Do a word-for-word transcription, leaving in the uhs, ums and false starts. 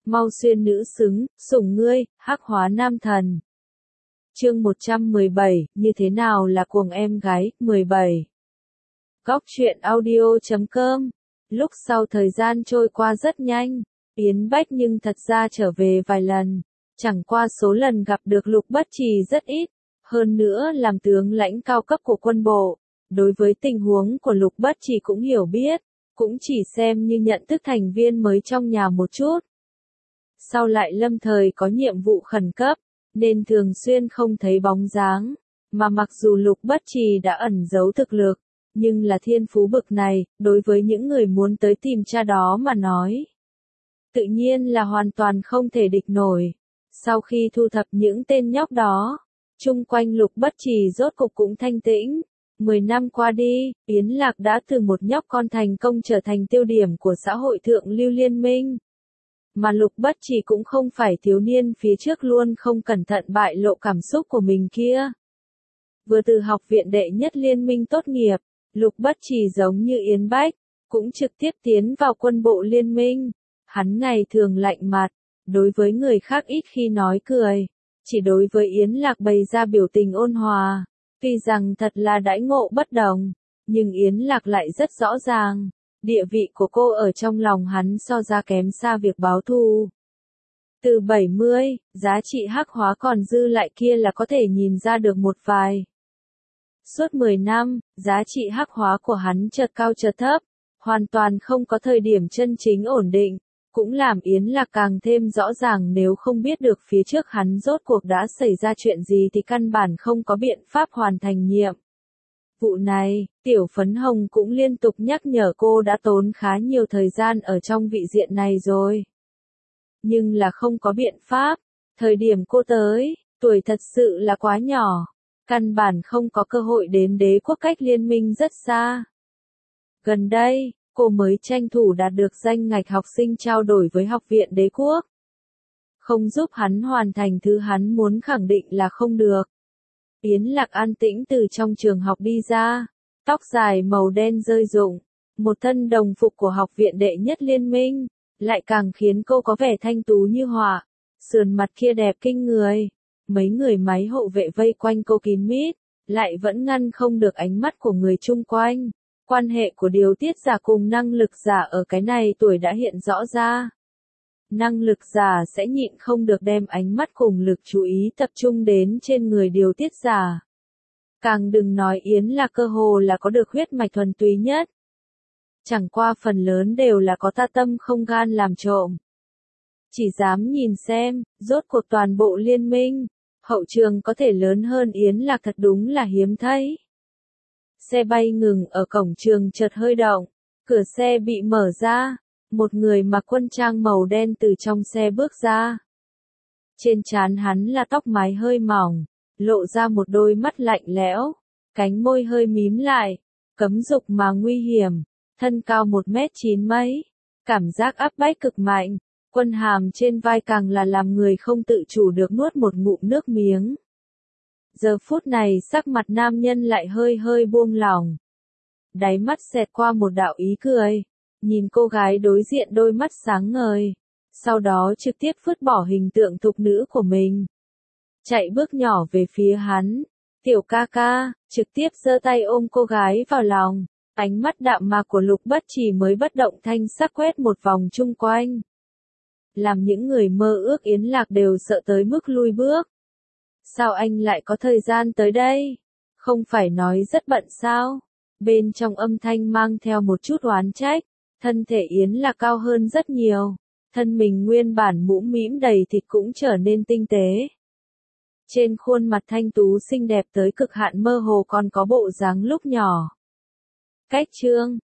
mau xuyên nữ xứng, sủng ngươi, hắc hóa nam thần. Chương một trăm mười bảy, như thế nào là cuồng em gái, mười bảy. Góc truyện audio chấm com. Lúc sau thời gian trôi qua rất nhanh, Yến Bách nhưng thật ra trở về vài lần, chẳng qua số lần gặp được Lục Bất Trì rất ít, hơn nữa làm tướng lãnh cao cấp của quân bộ, đối với tình huống của Lục Bất Trì cũng hiểu biết, cũng chỉ xem như nhận thức thành viên mới trong nhà một chút. Sau lại lâm thời có nhiệm vụ khẩn cấp, nên thường xuyên không thấy bóng dáng, mà mặc dù Lục Bất Trì đã ẩn giấu thực lực, nhưng là thiên phú bực này, đối với những người muốn tới tìm cha đó mà nói, tự nhiên là hoàn toàn không thể địch nổi. Sau khi thu thập những tên nhóc đó, chung quanh Lục Bất Trì rốt cục cũng thanh tĩnh. Mười năm qua đi, Yến Lạc đã từ một nhóc con thành công trở thành tiêu điểm của xã hội thượng lưu liên minh. Mà Lục Bất Trì cũng không phải thiếu niên phía trước luôn không cẩn thận bại lộ cảm xúc của mình kia. Vừa từ học viện đệ nhất liên minh tốt nghiệp, Lục Bất Trì giống như Yến Bách, cũng trực tiếp tiến vào quân bộ liên minh. Hắn ngày thường lạnh mặt, đối với người khác ít khi nói cười, chỉ đối với Yến Lạc bày ra biểu tình ôn hòa. Tuy rằng thật là đãi ngộ bất đồng, nhưng Yến Lạc lại rất rõ ràng, địa vị của cô ở trong lòng hắn so ra kém xa việc báo thù. Từ bảy mươi, giá trị hắc hóa còn dư lại kia là có thể nhìn ra được một vài. Suốt mười năm, giá trị hắc hóa của hắn chợt cao chợt thấp, hoàn toàn không có thời điểm chân chính ổn định, cũng làm Yến Lạc càng thêm rõ ràng nếu không biết được phía trước hắn rốt cuộc đã xảy ra chuyện gì thì căn bản không có biện pháp hoàn thành nhiệm vụ này. Tiểu Phấn Hồng cũng liên tục nhắc nhở cô đã tốn khá nhiều thời gian ở trong vị diện này rồi. Nhưng là không có biện pháp, thời điểm cô tới, tuổi thật sự là quá nhỏ, căn bản không có cơ hội đến đế quốc cách liên minh rất xa. Gần đây, cô mới tranh thủ đạt được danh ngạch học sinh trao đổi với học viện đế quốc. Không giúp hắn hoàn thành thứ hắn muốn khẳng định là không được. Yến Lạc an tĩnh từ trong trường học đi ra, tóc dài màu đen rơi rụng, một thân đồng phục của học viện đệ nhất liên minh, lại càng khiến cô có vẻ thanh tú như họa, sườn mặt kia đẹp kinh người. Mấy người máy hộ vệ vây quanh cô kín mít, lại vẫn ngăn không được ánh mắt của người chung quanh. Quan hệ của điều tiết giả cùng năng lực giả ở cái này tuổi đã hiện rõ ra. Năng lực giả sẽ nhịn không được đem ánh mắt cùng lực chú ý tập trung đến trên người điều tiết giả. Càng đừng nói Yến là cơ hồ là có được huyết mạch thuần túy nhất. Chẳng qua phần lớn đều là có ta tâm không gan làm trộm. Chỉ dám nhìn xem, rốt cuộc toàn bộ liên minh, hậu trường có thể lớn hơn Yến Lạc thật đúng là hiếm thấy. Xe bay ngừng ở cổng trường chợt hơi động, cửa xe bị mở ra, một người mặc quân trang màu đen từ trong xe bước ra. Trên trán hắn là tóc mái hơi mỏng, lộ ra một đôi mắt lạnh lẽo, cánh môi hơi mím lại, cấm dục mà nguy hiểm, thân cao một mét chín mấy, cảm giác áp bách cực mạnh, quân hàm trên vai càng là làm người không tự chủ được nuốt một ngụm nước miếng. Giờ phút này sắc mặt nam nhân lại hơi hơi buông lỏng. Đáy mắt xẹt qua một đạo ý cười, nhìn cô gái đối diện đôi mắt sáng ngời, sau đó trực tiếp phứt bỏ hình tượng thục nữ của mình. Chạy bước nhỏ về phía hắn, tiểu ca ca, trực tiếp giơ tay ôm cô gái vào lòng, ánh mắt đạm mạc của Lục Bất Trì mới bất động thanh sắc quét một vòng chung quanh. Làm những người mơ ước Yến Lạc đều sợ tới mức lui bước. Sao anh lại có thời gian tới đây? Không phải nói rất bận sao? Bên trong âm thanh mang theo một chút oán trách, thân thể Yến Lạc cao hơn rất nhiều, thân mình nguyên bản mũm mĩm đầy thịt cũng trở nên tinh tế. Trên khuôn mặt thanh tú xinh đẹp tới cực hạn mơ hồ còn có bộ dáng lúc nhỏ. Cách chương,